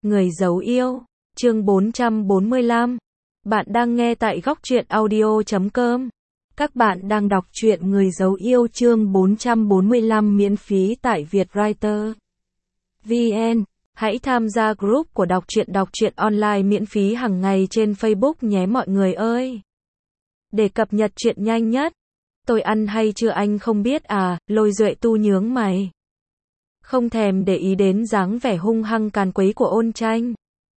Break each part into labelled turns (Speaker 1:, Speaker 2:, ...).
Speaker 1: Người giấu yêu, chương 445. Bạn đang nghe tại góc truyện audio.com. Các bạn đang đọc truyện Người giấu yêu chương 445 miễn phí tại Vietwriter VN. Hãy tham gia group của đọc truyện online miễn phí hàng ngày trên Facebook nhé mọi người ơi. Để cập nhật chuyện nhanh nhất. Tôi ăn hay chưa anh không biết à, Lôi Duệ Tu nhướng mày. Không thèm để ý đến dáng vẻ hung hăng càn quấy của Ôn Tranh.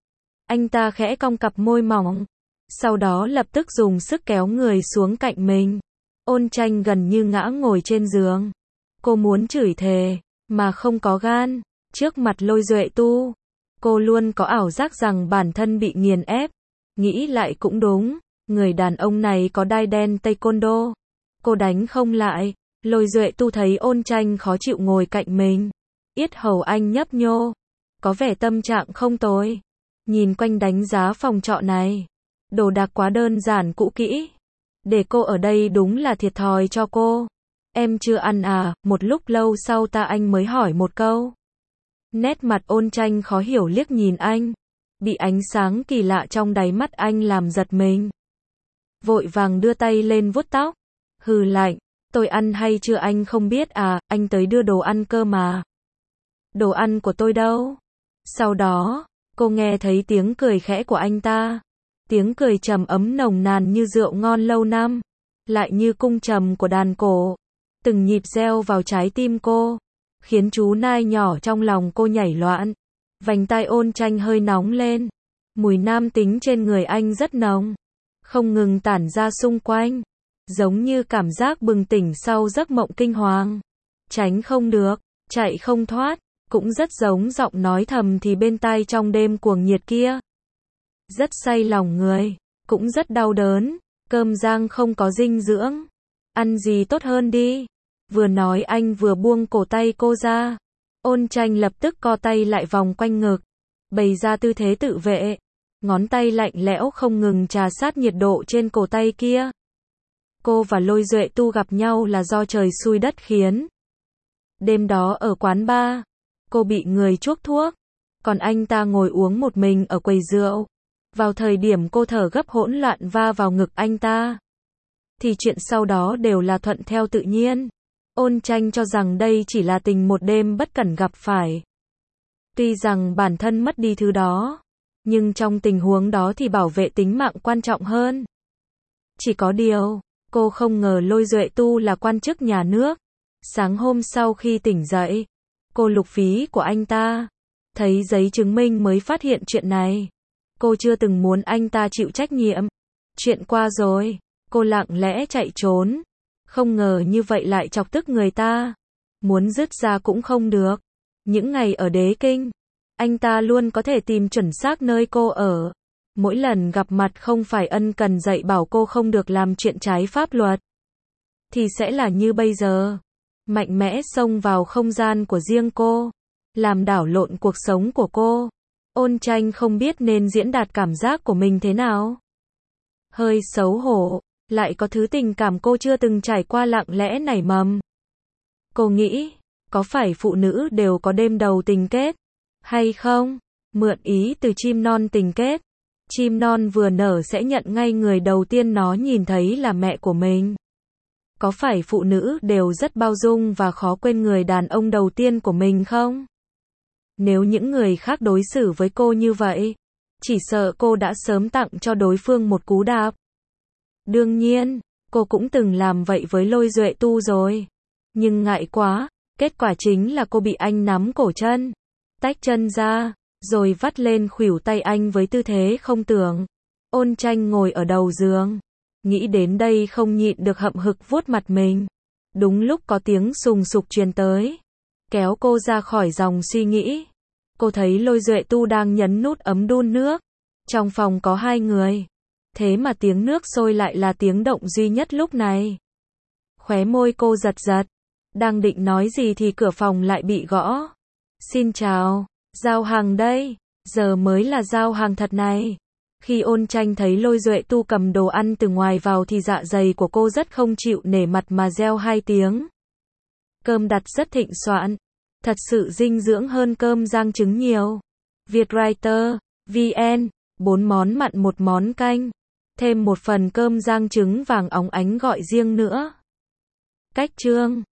Speaker 1: Anh ta khẽ cong cặp môi mỏng, sau đó lập tức dùng sức kéo người xuống cạnh mình. Ôn Tranh gần như ngã ngồi trên giường. Cô muốn chửi thề, mà không có gan. Trước mặt Lôi Duệ Tu, cô luôn có ảo giác rằng bản thân bị nghiền ép. Nghĩ lại cũng đúng, người đàn ông này có đai đen taekwondo. Cô đánh không lại. Lôi Duệ Tu thấy Ôn Tranh khó chịu ngồi cạnh mình. Yết hầu anh nhấp nhô, có vẻ tâm trạng không tồi. Nhìn quanh đánh giá phòng trọ này, đồ đạc quá đơn giản cũ kỹ. Để cô ở đây đúng là thiệt thòi cho cô. Em chưa ăn à? Một lúc lâu sau anh mới hỏi một câu. Nét mặt Ôn Tranh khó hiểu liếc nhìn anh, bị ánh sáng kỳ lạ trong đáy mắt anh làm giật mình. Vội vàng đưa tay lên vuốt tóc, hừ lạnh, tôi ăn hay chưa anh không biết à, anh tới đưa đồ ăn cơ mà. Đồ ăn của tôi đâu? Sau đó, cô nghe thấy tiếng cười khẽ của anh ta. Tiếng cười trầm ấm nồng nàn như rượu ngon lâu năm, lại như cung trầm của đàn cổ. Từng nhịp reo vào trái tim cô, khiến chú nai nhỏ trong lòng cô nhảy loạn. Vành tai Ôn Tranh hơi nóng lên. Mùi nam tính trên người anh rất nồng, không ngừng tản ra xung quanh, giống như cảm giác bừng tỉnh sau giấc mộng kinh hoàng. Tránh không được, chạy không thoát. Cũng rất giống giọng nói thầm thì bên tai trong đêm cuồng nhiệt kia. Rất say lòng người, cũng rất đau đớn, cơm rang không có dinh dưỡng. Ăn gì tốt hơn đi. Vừa nói anh vừa buông cổ tay cô ra. Ôn Tranh lập tức co tay lại vòng quanh ngực, bày ra tư thế tự vệ. Ngón tay lạnh lẽo không ngừng trà sát nhiệt độ trên cổ tay kia. Cô và Lôi Duệ Tu gặp nhau là do trời xui đất khiến. Đêm đó ở quán bar, cô bị người chuốc thuốc, còn anh ta ngồi uống một mình ở quầy rượu. Vào thời điểm cô thở gấp hỗn loạn va vào ngực anh ta, thì chuyện sau đó đều là thuận theo tự nhiên. Ôn Tranh cho rằng đây chỉ là tình một đêm bất cẩn gặp phải. Tuy rằng bản thân mất đi thứ đó, nhưng trong tình huống đó thì bảo vệ tính mạng quan trọng hơn. Chỉ có điều, cô không ngờ Lôi Duệ Tu là quan chức nhà nước. Sáng hôm sau khi tỉnh dậy, cô lục ví của anh ta, thấy giấy chứng minh mới phát hiện chuyện này. Cô chưa từng muốn anh ta chịu trách nhiệm. Chuyện qua rồi, cô lặng lẽ chạy trốn. Không ngờ như vậy lại chọc tức người ta. Muốn dứt ra cũng không được. Những ngày ở Đế Kinh, anh ta luôn có thể tìm chuẩn xác nơi cô ở. Mỗi lần gặp mặt không phải ân cần dạy bảo cô không được làm chuyện trái pháp luật, thì sẽ là như bây giờ. Mạnh mẽ xông vào không gian của riêng cô, làm đảo lộn cuộc sống của cô. Ôn Tranh không biết nên diễn đạt cảm giác của mình thế nào. Hơi xấu hổ, lại có thứ tình cảm cô chưa từng trải qua lặng lẽ nảy mầm. Cô nghĩ, có phải phụ nữ đều có đêm đầu tình kết, hay không? Mượn ý từ chim non tình kết. Chim non vừa nở sẽ nhận ngay người đầu tiên nó nhìn thấy là mẹ của mình. Có phải phụ nữ đều rất bao dung và khó quên người đàn ông đầu tiên của mình không? Nếu những người khác đối xử với cô như vậy, chỉ sợ cô đã sớm tặng cho đối phương một cú đạp. Đương nhiên, cô cũng từng làm vậy với Lôi Duệ Tu rồi. Nhưng ngại quá, kết quả chính là cô bị anh nắm cổ chân, tách chân ra, rồi vắt lên khuỷu tay anh với tư thế không tưởng. Ôn Tranh ngồi ở đầu giường, nghĩ đến đây không nhịn được hậm hực vuốt mặt mình. Đúng lúc có tiếng sùng sục truyền tới, kéo cô ra khỏi dòng suy nghĩ. Cô thấy Lôi Duệ Tu đang nhấn nút ấm đun nước. Trong phòng có hai người, thế mà tiếng nước sôi lại là tiếng động duy nhất lúc này. Khóe môi cô giật giật, đang định nói gì thì cửa phòng lại bị gõ. Xin chào, giao hàng đây, giờ mới là giao hàng thật này. Khi Ôn Tranh thấy Lôi Duệ Tu cầm đồ ăn từ ngoài vào thì dạ dày của cô rất không chịu nể mặt mà reo hai tiếng. Cơm đặt rất thịnh soạn, thật sự dinh dưỡng hơn cơm rang trứng nhiều. Vietwriter, VN, 4 món mặn 1 món canh. Thêm một phần cơm rang trứng vàng óng ánh gọi riêng nữa. Cách trương.